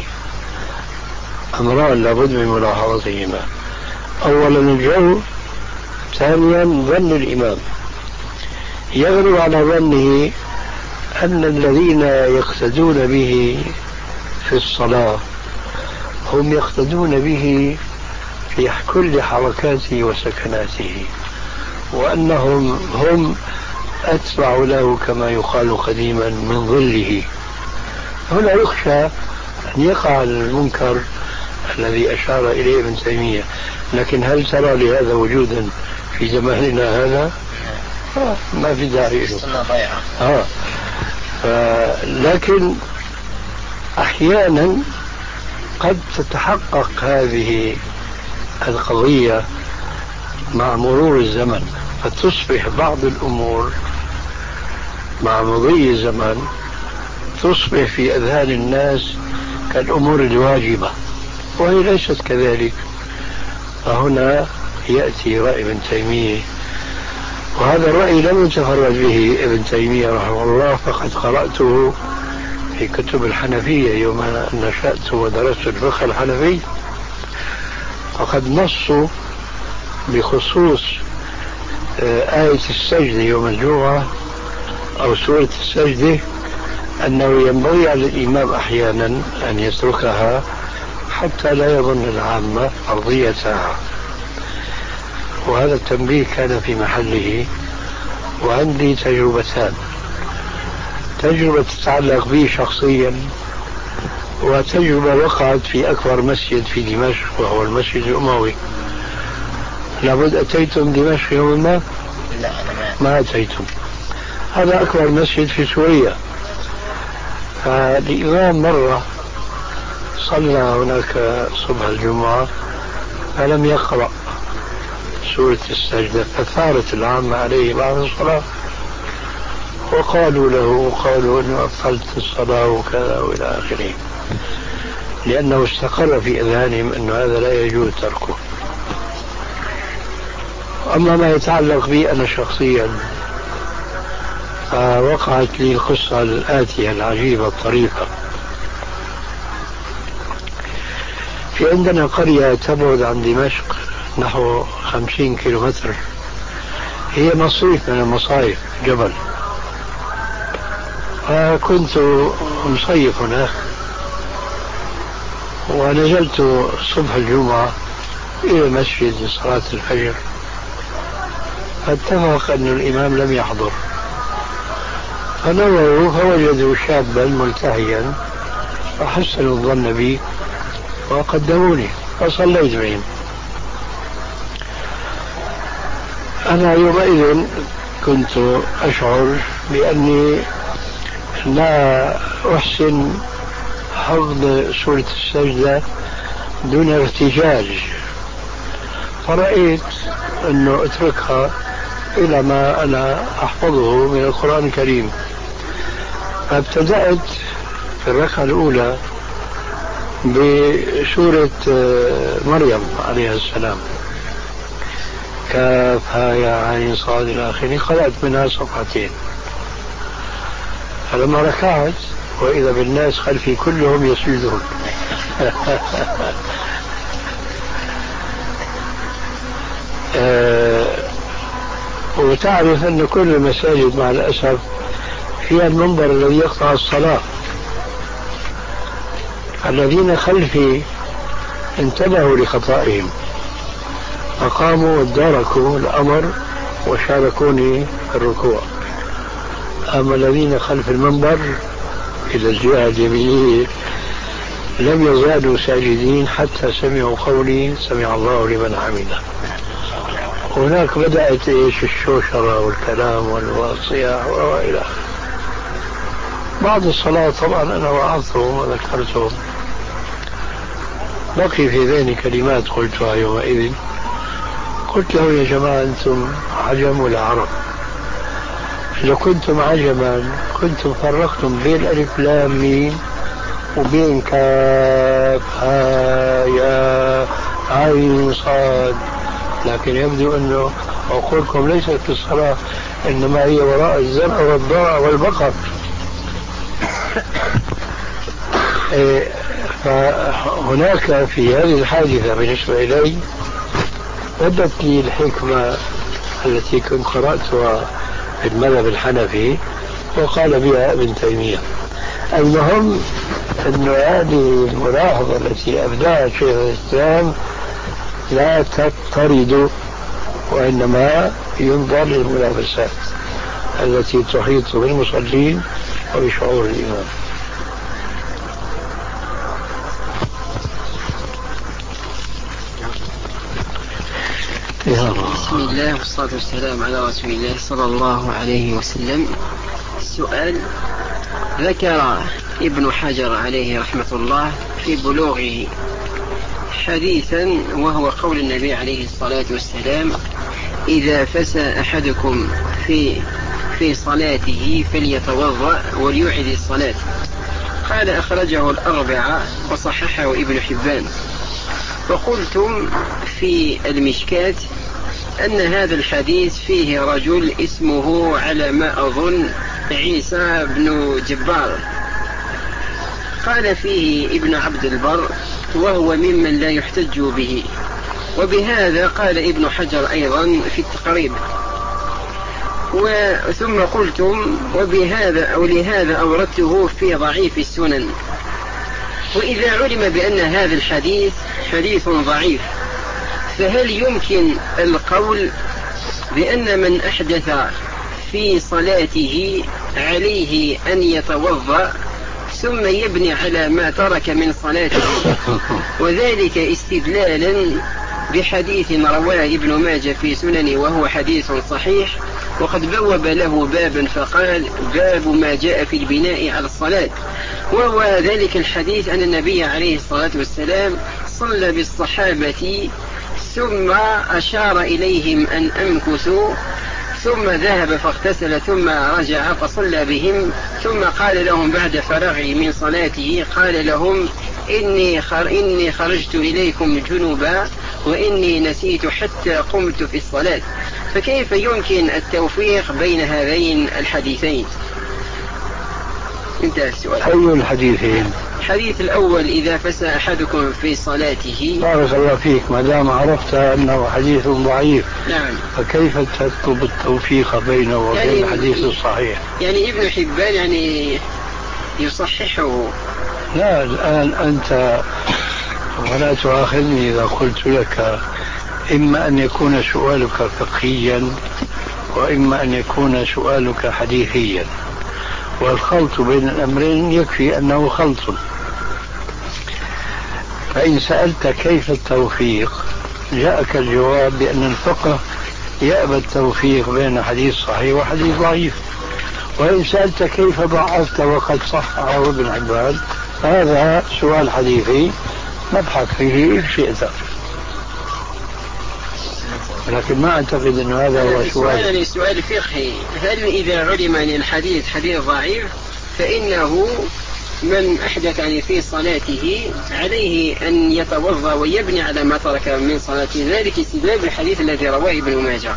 أمران لابد من ملاحظتهما: أولا الجو، ثانيا ظن الإمام. يغلب على ظنه أن الذين يقتدون به في الصلاة هم يقتدون به في كل حركاته وسكناته، وأنهم هم أتبع له كما يقال قديما من ظله. هنا يخشى أن يقع المنكر الذي أشار إليه ابن تيمية. لكن هل ترى لهذا وجودا في زماننا هذا؟ آه ما في داعي له. آه. لكن أحيانا قد تتحقق هذه القضية مع مرور الزمن، فتصبح بعض الأمور مع مضي الزمن تصبح في أذهان الناس كالأمور الواجبة، وهي ليست كذلك. فهنا يأتي رأي ابن تيمية، وهذا الرأي لم يتفرد به ابن تيمية رحمه الله، فقد قرأته في كتب الحنفية يوم نشأت ودرست الفقه الحنفي، فقد نصوا بخصوص آية السجدة يوم الجمعة أو سورة السجدة أنه ينبغي على الإمام أحيانا أن يتركها حتى لا يظن العامة فرضيتها. وهذا التنبيه كان في محله. وعندي تجربتان: تجربة تتعلق بي شخصيا، وتجربة وقعت في أكبر مسجد في دمشق وهو المسجد الأموي. لابد أتيتم دمشق يوم ما؟ لا أنا ما أتيتم. هذا أكبر مسجد في سوريا. فالإمام مرة صلى هناك صبح الجمعة فلم يقرأ سورة السجدة، فثارت العامة عليه بعد الصلاة وقالوا له وقالوا أنه أبطلت الصلاة وكذا وإلى آخره، لأنه استقر في أذهانهم أن هذا لا يجوز تركه. أما ما يتعلق بي أنا شخصيا، فوقعت لي القصة الآتية العجيبة الطريفة. في عندنا قرية تبعد عن دمشق نحو خمسين كيلومتر، هي مصيف من المصايف، جبل. فكنت مصيف هناك ونزلت صبح الجمعة إلى المسجد لصلاة الفجر، فاتفق أن الإمام لم يحضر، فنظروا فوجدوا شابا ملتهيا فحسنوا الظن بي وقدموني فصليت بهم. أنا يومئذ كنت أشعر بأني لا أحسن حفظ سورة السجدة دون ارتجاج، فرأيت أنه أتركها إلى ما أنا أحفظه من القرآن الكريم. فابتدأت في الركعة الأولى بسورة مريم عليه السلام، كاف ها يا عين صاد إلى آخره، قرأت منها صفحتين. فلما ركعت وإذا بالناس خلفي كلهم يسجدون وتعرف أن كل المساجد مع الأسف فيها المنبر الذي يقطع الصلاة. الذين خلفي انتبهوا لخطائهم فقاموا واداركوا الأمر وشاركوني في الركوع. أما الذين خلف المنبر إلى الجهة اليمينية لم يزالوا ساجدين حتى سمعوا قولي سمع الله لمن حمده. هناك بدأت إيش الشوشرة والكلام والصياح وإلى آخره. بعد الصلاة طبعا أنا وعظتهم وذكرتهم. بقي في ذهني كلمات قلتها يومئذ. قلت له يا جماعة أنتم عجم ولا عرب؟ إذا كنتم عجما كنتم فرقتم بين ألف لام ميم وبين كاف ها يا عين صاد، لكن يبدو أنه عقولكم ليست في الصلاة إنما هي وراء الزرع والضرع والبقر. فهناك في هذه الحادثة بالنسبة إلي بدت لي الحكمة التي كنت قرأتها في المذهب الحنفي وقال بها ابن تيمية. المهم أن هذه الملاحظة التي أبداها شيخ الإسلام لا تضطرد، وإنما ينظر للملابسات التي تحيط بالمصلين وبشعور الإمام. بسم الله والصلاة والسلام على رسول الله صلى الله عليه وسلم. السؤال: ذكر ابن حجر عليه رحمة الله في بلوغه حديثا وهو قول النبي عليه الصلاة والسلام: إذا فسى أحدكم في في صلاته فليتوضأ وليعد الصلاة. قال: أخرجه الأربعة وصححه ابن حبان. وقلتم في المشكاة أن هذا الحديث فيه رجل اسمه على ما أظن عيسى بن جبار. قال فيه ابن عبد البر وهو ممن لا يحتج به. وبهذا قال ابن حجر أيضا في التقريب. ثم قلتم وبهذا أو لهذا أوردته في ضعيف السنن. وإذا علم بأن هذا الحديث حديث ضعيف فهل يمكن القول بأن من أحدث في صلاته عليه أن يتوضأ ثم يبني على ما ترك من صلاته، وذلك استدلالا بحديث رواه ابن ماجه في سننه وهو حديث صحيح، وقد بوب له بابا فقال: باب ما جاء في البناء على الصلاة، وهو ذلك الحديث أن النبي عليه الصلاة والسلام صلى بالصحابة ثم أشار إليهم أن أمكثوا، ثم ذهب فاغتسل ثم رجع فصلى بهم، ثم قال لهم بعد فراغه من صلاته قال لهم: إني, خر إني خرجت إليكم جنوبا وإني نسيت حتى قمت في الصلاة. فكيف يمكن التوفيق بين هذين الحديثين؟ انتهى السؤال. أي الحديثين؟ الحديث الأول: إذا فسى أحدكم في صلاته. بارك الله فيك، ما دام عرفت أنه حديث ضعيف. نعم. فكيف تطلب التوفيق بينه وبين يعني الحديث الصحيح؟ يعني ابن حبان يعني يصححه. لا، الآن أنت ولا تؤاخذني إذا قلت لك إما أن يكون سؤالك فقهيا وإما أن يكون سؤالك حديثيا، والخلط بين الأمرين يكفي أنه خلط. فإن سألت كيف التوفيق جاءك الجواب بأن الفقه يأبى التوفيق بين حديث صحيح وحديث ضعيف. وإن سألت كيف ضعفت وقد صححه ابن حبان هذا سؤال حديثي نبحث فيه إن شئت. لكن ما أعتقد أن هذا هو السؤال. سؤال سؤال فقهي: هل إذا علم أن الحديث حديث ضعيف فإنه من أحدث يعني في صلاته عليه أن يتوضأ ويبني على ما ترك من صلاته، ذلك استدلال الحديث الذي رواه ابن ماجه؟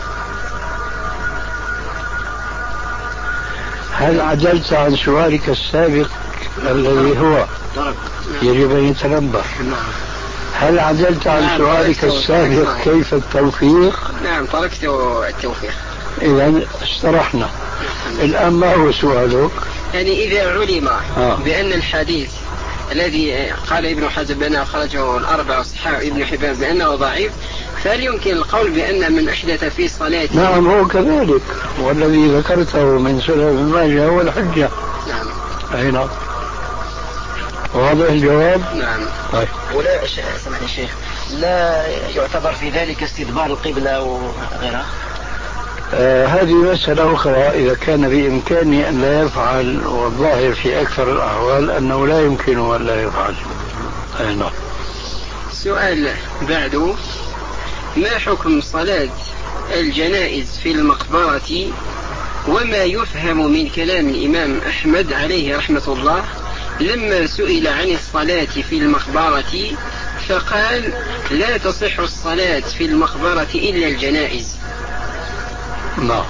هل عدلت عن سؤالك السابق الذي هو يجب أن يتنبه؟ هل عدلت عن نعم سؤالك السابق كيف التوفيق؟ نعم تركت التوفيق. إذا استرحنا. الآن ما هو سؤالك؟ يعني إذا علم آه. بأن الحديث الذي قال ابن حزم بأنه أخرجه الأربعة وصححه ابن حبان بأنه ضعيف، فهل يمكن القول بأن من أحدث في صلاته؟ نعم هو كذلك، والذي ذكرته من سنن ابن ماجه هو الحجة. نعم. أي نعم. واضح الجواب؟ نعم. طيب. ولا سمعني الشيخ، لا يعتبر في ذلك استدبار القبلة وغيرها؟ آه هذه مسألة أخرى. إذا كان بإمكانه أن لا يفعل، والظاهر في أكثر الأحوال أنه لا يمكنه أن لا يفعل. أي نعم. سؤال بعده: ما حكم صلاة الجنائز في المقبرة، وما يفهم من كلام الإمام أحمد عليه رحمة الله لما سئل عن الصلاة في المقبرة فقال: لا تصح الصلاة في المقبرة إلا الجنائز؟ نعم.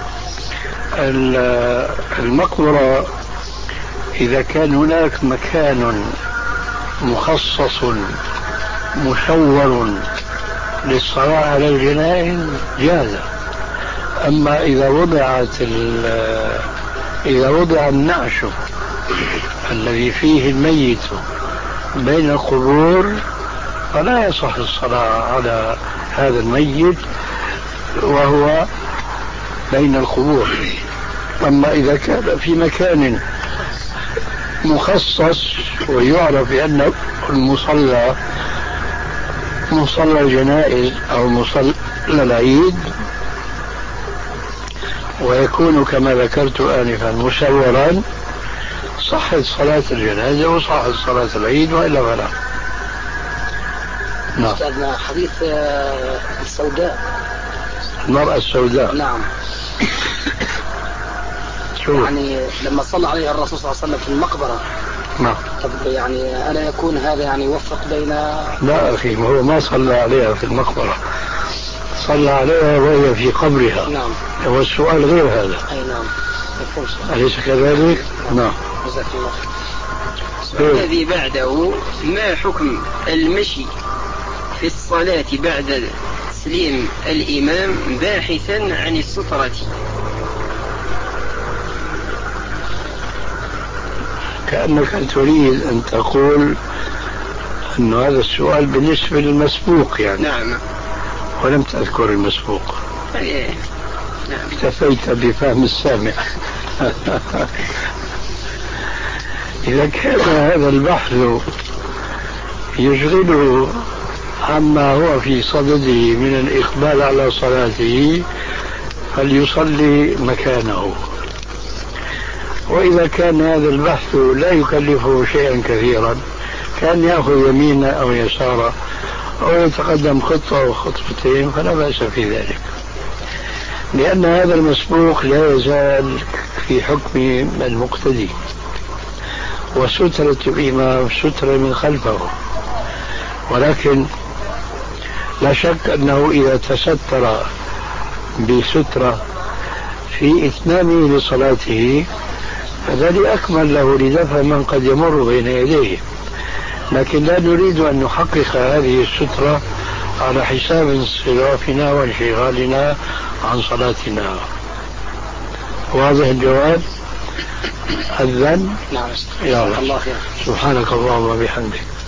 المقبرة إذا كان هناك مكان مخصص مشور للصلاة على الجنائز جاز. أما إذا وضعت إذا وضع النعش الذي فيه الميت بين القبور فلا يصح الصلاة على هذا الميت وهو بين القبور. أما إذا كان في مكان مخصص ويعرف بأنه المصلى مصلى الجنائز أو مصلى العيد، ويكون كما ذكرت آنفا مشورا، صحت صلاة الجنازة وصحت صلاة العيد، وإلا فلا. نعم. أستاذنا حديث السوداء، المرأة السوداء. نعم. شو؟ يعني لما صلى عليها الرسول صلى الله عليه وسلم في المقبرة. نعم. طب يعني ألا يكون هذا يعني يوفق بين؟ لا أخي، ما هو ما صلى عليها في المقبرة، صلى عليها وهي في قبرها. نعم. هو السؤال غير هذا. أي نعم. أليس كذلك؟ نعم. جزاك الله. الذي بعده: ما حكم المشي في الصلاة بعد تسليم الإمام باحثا عن السترة؟ كأنك تريد أن تقول أن هذا السؤال بالنسبة للمسبوق يعني. نعم. ولم تذكر المسبوق. أيه. نعم. اكتفيت بفهم السامع. إذا كان هذا البحث يشغله عما هو في صدده من الإقبال على صلاته فليصلي مكانه. وإذا كان هذا البحث لا يكلفه شيئا كثيرا، كان يأخذ يمينا أو يسارا أو يتقدم خطوة أو خطوتين، فلا بأس في ذلك، لأن هذا المسبوق لا يزال في حكم المقتدي، وسترة الإمام سترة من خلفه. ولكن لا شك أنه إذا تستر بسترة في إتمامه لصلاته فذلك أكمل له لدفع من قد يمر بين يديه، لكن لا نريد أن نحقق هذه السترة على حساب انصرافنا وانشغالنا عن صلاتنا. واضح الجواب؟ أذن؟ نعم. يا الله. سبحانك اللهم وبحمدك.